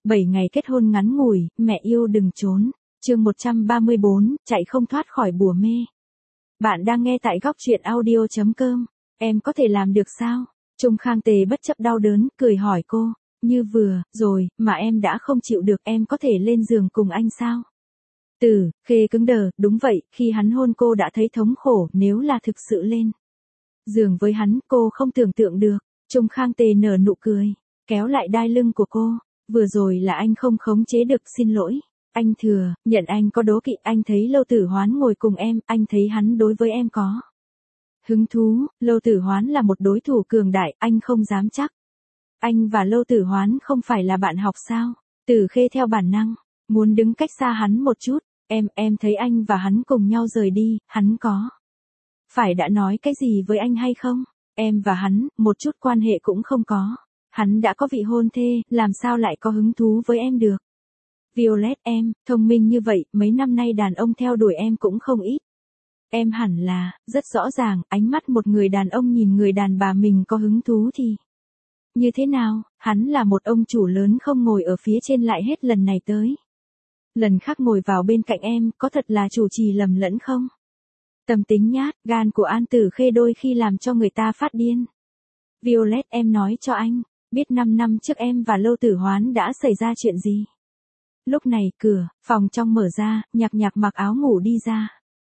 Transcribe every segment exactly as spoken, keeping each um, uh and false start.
bảy ngày kết hôn ngắn ngủi, mẹ yêu đừng trốn. Chương một trăm ba mươi bốn, chạy không thoát khỏi bùa mê. Bạn đang nghe tại góc truyện audio chấm com. Em có thể làm được sao? Trung Khang Tề bất chấp đau đớn, cười hỏi cô. Như vừa, rồi, mà em đã không chịu được, em có thể lên giường cùng anh sao? Từ Khê cứng đờ, đúng vậy, khi hắn hôn cô đã thấy thống khổ, nếu là thực sự lên giường với hắn, cô không tưởng tượng được. Trung Khang Tề nở nụ cười, kéo lại đai lưng của cô. Vừa rồi là anh không khống chế được, xin lỗi. Anh thừa, nhận anh có đố kỵ, anh thấy Lâu Tử Hoán ngồi cùng em, anh thấy hắn đối với em có hứng thú. Lâu Tử Hoán là một đối thủ cường đại, anh không dám chắc. Anh và Lâu Tử Hoán không phải là bạn học sao? Từ Khê theo bản năng muốn đứng cách xa hắn một chút. Em, em thấy anh và hắn cùng nhau rời đi, hắn có phải đã nói cái gì với anh hay không? Em và hắn, một chút quan hệ cũng không có. Hắn đã có vị hôn thê, làm sao lại có hứng thú với em được? Violet, em, thông minh như vậy, mấy năm nay đàn ông theo đuổi em cũng không ít. Em hẳn là, rất rõ ràng, ánh mắt một người đàn ông nhìn người đàn bà mình có hứng thú thì như thế nào? Hắn là một ông chủ lớn không ngồi ở phía trên lại hết lần này tới lần khác ngồi vào bên cạnh em, có thật là chủ trì lầm lẫn không? Tâm tính nhát, gan của An Tử Khê đôi khi làm cho người ta phát điên. Violet, em nói cho anh biết năm năm trước em và Lâu Tử Hoán đã xảy ra chuyện gì. Lúc này, cửa phòng trong mở ra, Nhạc Nhạc mặc áo ngủ đi ra.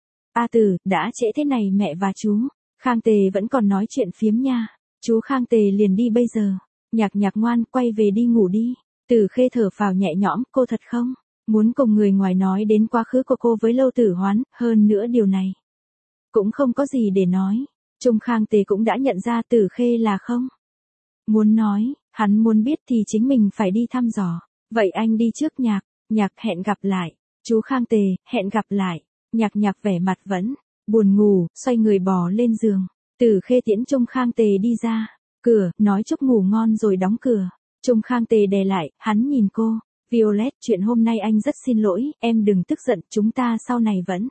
A Tử, đã trễ thế này mẹ và chú Khang Tề vẫn còn nói chuyện phiếm nha. Chú Khang Tề liền đi bây giờ. Nhạc Nhạc ngoan, quay về đi ngủ đi. Tử Khê thở phào nhẹ nhõm, cô thật không muốn cùng người ngoài nói đến quá khứ của cô với Lâu Tử Hoán, hơn nữa điều này cũng không có gì để nói. Trung Khang Tề cũng đã nhận ra Tử Khê là không muốn nói, hắn muốn biết thì chính mình phải đi thăm dò. Vậy anh đi trước. Nhạc, Nhạc hẹn gặp lại. Chú Khang Tề, hẹn gặp lại. Nhạc Nhạc vẻ mặt vẫn buồn ngủ, xoay người bò lên giường. Tử Khê tiễn Trung Khang Tề đi ra cửa, nói chúc ngủ ngon rồi đóng cửa. Trung Khang Tề đè lại, hắn nhìn cô. Violet, chuyện hôm nay anh rất xin lỗi, em đừng tức giận, chúng ta sau này vẫn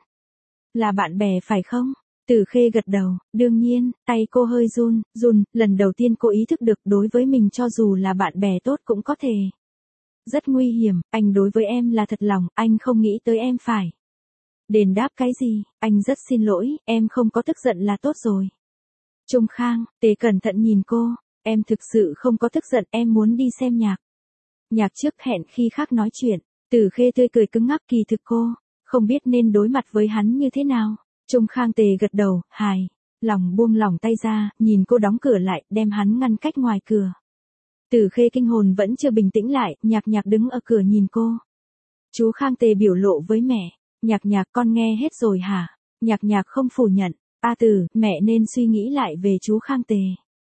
là bạn bè phải không? Tử Khê gật đầu, đương nhiên. Tay cô hơi run, run, lần đầu tiên cô ý thức được đối với mình cho dù là bạn bè tốt cũng có thể rất nguy hiểm. Anh đối với em là thật lòng, anh không nghĩ tới em phải đền đáp cái gì. Anh rất xin lỗi, em không có tức giận là tốt rồi. Trung Khang Tề cẩn thận nhìn cô, em thực sự không có tức giận, em muốn đi xem nhạc. Nhạc trước hẹn khi khác nói chuyện. Tử Khê tươi cười cứng ngắc, kỳ thực cô không biết nên đối mặt với hắn như thế nào. Trung Khang Tề gật đầu, hài lòng buông lỏng tay ra, nhìn cô đóng cửa lại, đem hắn ngăn cách ngoài cửa. Tử Khê kinh hồn vẫn chưa bình tĩnh lại, Nhạc Nhạc đứng ở cửa nhìn cô. Chú Khang Tề biểu lộ với mẹ. Nhạc Nhạc, con nghe hết rồi hả? Nhạc Nhạc không phủ nhận. A Tử, mẹ nên suy nghĩ lại về chú Khang Tề.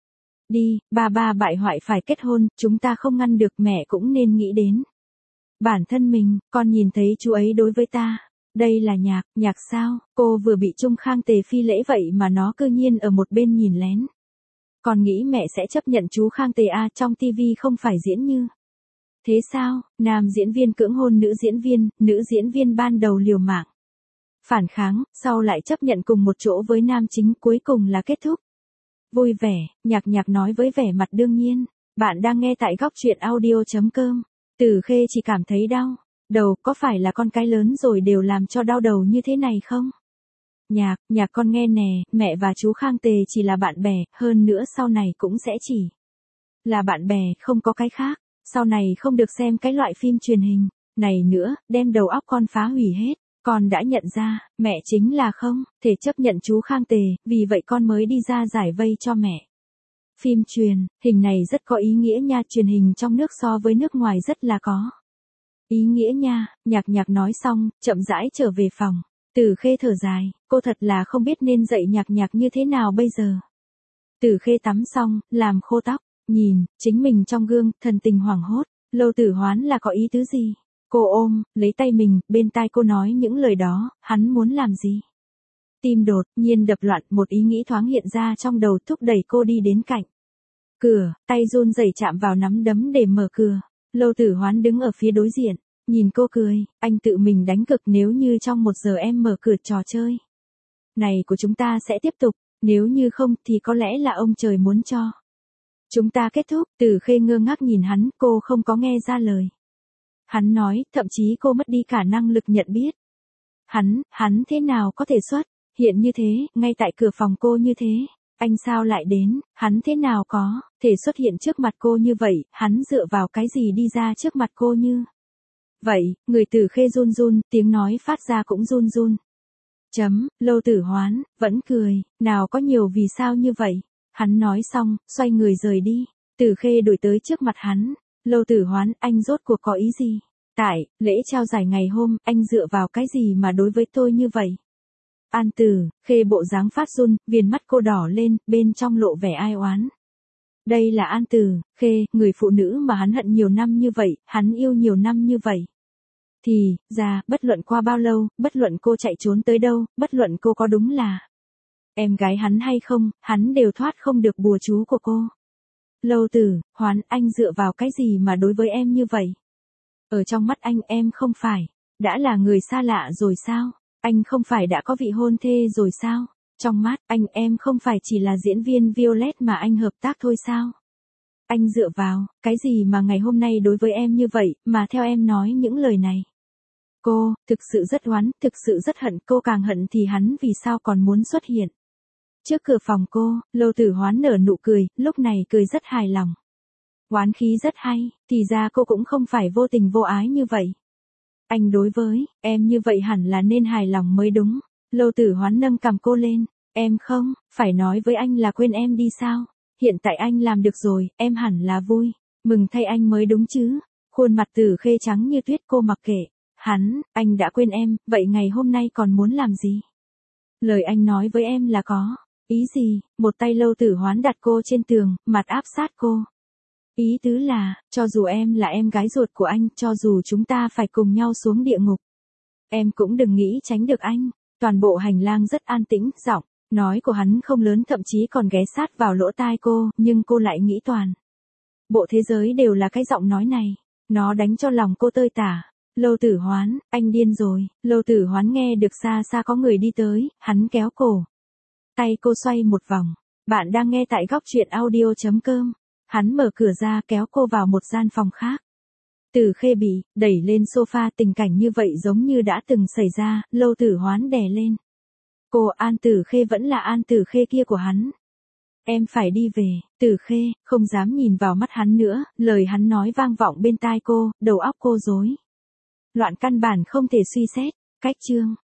Đi, ba ba bại hoại phải kết hôn, chúng ta không ngăn được, mẹ cũng nên nghĩ đến bản thân mình. Con nhìn thấy chú ấy đối với ta. Đây là Nhạc, Nhạc sao? Cô vừa bị Trung Khang Tề phi lễ vậy mà nó cư nhiên ở một bên nhìn lén. Con nghĩ mẹ sẽ chấp nhận chú Khang Tề a, trong tivi không phải diễn như thế sao? Nam diễn viên cưỡng hôn nữ diễn viên, nữ diễn viên ban đầu liều mạng phản kháng, sau lại chấp nhận cùng một chỗ với nam chính, cuối cùng là kết thúc vui vẻ. Nhạc Nhạc nói với vẻ mặt đương nhiên. Bạn đang nghe tại góc truyện audio chấm com. Tử Khê chỉ cảm thấy đau đầu, có phải là con cái lớn rồi đều làm cho đau đầu như thế này không? Nhạc, Nhạc con nghe nè, mẹ và chú Khang Tề chỉ là bạn bè, hơn nữa sau này cũng sẽ chỉ là bạn bè, không có cái khác. Sau này không được xem cái loại phim truyền hình này nữa, đem đầu óc con phá hủy hết. Con đã nhận ra, mẹ chính là không thể chấp nhận chú Khang Tề, vì vậy con mới đi ra giải vây cho mẹ. Phim truyền hình này rất có ý nghĩa nha, truyền hình trong nước so với nước ngoài rất là có ý nghĩa nha. Nhạc Nhạc nói xong, chậm rãi trở về phòng. Tử Khê thở dài, cô thật là không biết nên dạy Nhạc Nhạc như thế nào bây giờ. Tử Khê tắm xong, làm khô tóc, nhìn chính mình trong gương, thần tình hoảng hốt. Lâu Tử Hoán là có ý tứ gì? Cô ôm lấy tay mình, bên tai cô nói những lời đó, hắn muốn làm gì? Tim đột nhiên đập loạn, một ý nghĩ thoáng hiện ra trong đầu, thúc đẩy cô đi đến cạnh cửa, tay run rẩy chạm vào nắm đấm để mở cửa. Lâu Tử Hoán đứng ở phía đối diện, nhìn cô cười, anh tự mình đánh cực, nếu như trong một giờ em mở cửa trò chơi này của chúng ta sẽ tiếp tục, nếu như không thì có lẽ là ông trời muốn cho chúng ta kết thúc. Tử Khê ngơ ngác nhìn hắn, cô không có nghe ra lời Hắn nói, thậm chí cô mất đi cả năng lực nhận biết. Hắn, hắn thế nào có thể xuất hiện như thế, ngay tại cửa phòng cô như thế? Anh sao lại đến, hắn thế nào có thể xuất hiện trước mặt cô như vậy, hắn dựa vào cái gì đi ra trước mặt cô như vậy? Người Tử Khê run run, tiếng nói phát ra cũng run run. Chấm, Lâu Tử Hoán, vẫn cười, nào có nhiều vì sao như vậy. Hắn nói xong, xoay người rời đi. Tử Khê đuổi tới trước mặt hắn. Lâu Tử Hoán, anh rốt cuộc có ý gì? Tại, lễ trao giải ngày hôm, anh dựa vào cái gì mà đối với tôi như vậy? An Tử Khê bộ dáng phát run, viền mắt cô đỏ lên, bên trong lộ vẻ ai oán. Đây là An Tử Khê, người phụ nữ mà hắn hận nhiều năm như vậy, hắn yêu nhiều năm như vậy. Thì, ra, bất luận qua bao lâu, bất luận cô chạy trốn tới đâu, bất luận cô có đúng là em gái hắn hay không, hắn đều thoát không được bùa chú của cô. Lâu Tử Hoán, anh dựa vào cái gì mà đối với em như vậy? Ở trong mắt anh em không phải đã là người xa lạ rồi sao? Anh không phải đã có vị hôn thê rồi sao? Trong mắt anh em không phải chỉ là diễn viên Violet mà anh hợp tác thôi sao? Anh dựa vào cái gì mà ngày hôm nay đối với em như vậy, mà theo em nói những lời này? Cô, thực sự rất oán, thực sự rất hận, cô càng hận thì hắn vì sao còn muốn xuất hiện trước cửa phòng cô. Lâu Tử Hoán nở nụ cười, lúc này cười rất hài lòng. Oán khí rất hay, thì ra cô cũng không phải vô tình vô ái như vậy. Anh đối với em như vậy hẳn là nên hài lòng mới đúng. Lâu Tử Hoán nâng cằm cô lên, em không phải nói với anh là quên em đi sao? Hiện tại anh làm được rồi, em hẳn là vui mừng thay anh mới đúng chứ. Khuôn mặt Tử Khê trắng như tuyết, cô mặc kệ. Hắn, anh đã quên em, vậy ngày hôm nay còn muốn làm gì? Lời anh nói với em là có ý gì? Một tay Lâu Tử Hoán đặt cô trên tường, mặt áp sát cô. Ý tứ là, cho dù em là em gái ruột của anh, cho dù chúng ta phải cùng nhau xuống địa ngục, em cũng đừng nghĩ tránh được anh. Toàn bộ hành lang rất an tĩnh, giọng nói của hắn không lớn, thậm chí còn ghé sát vào lỗ tai cô, nhưng cô lại nghĩ toàn bộ thế giới đều là cái giọng nói này. Nó đánh cho lòng cô tơi tả. Lâu Tử Hoán, anh điên rồi. Lâu Tử Hoán nghe được xa xa có người đi tới, hắn kéo cổ tay cô xoay một vòng. Bạn đang nghe tại góc truyện audio chấm com. Hắn mở cửa ra, kéo cô vào một gian phòng khác. Tử Khê bị đẩy lên sofa, tình cảnh như vậy giống như đã từng xảy ra. Lâu Tử Hoán đè lên cô. An Tử Khê vẫn là An Tử Khê kia của hắn. Em phải đi về. Tử Khê không dám nhìn vào mắt hắn nữa, lời hắn nói vang vọng bên tai cô, đầu óc cô rối loạn, căn bản không thể suy xét. Cách chương